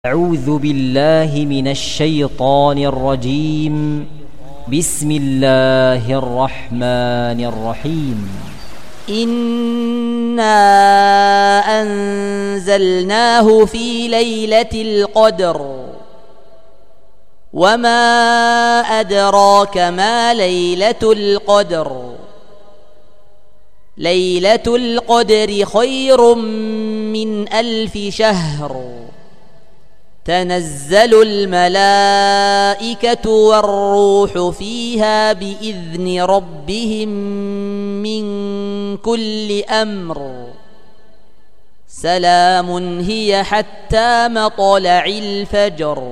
أعوذ بالله من الشيطان الرجيم. بسم الله الرحمن الرحيم. إنا أنزلناه في ليلة القدر وما أدراك ما ليلة القدر. ليلة القدر خير من 1000 شهر. تنزل الملائكة والروح فيها بإذن ربهم من كل أمر. سلام هي حتى مطلع الفجر.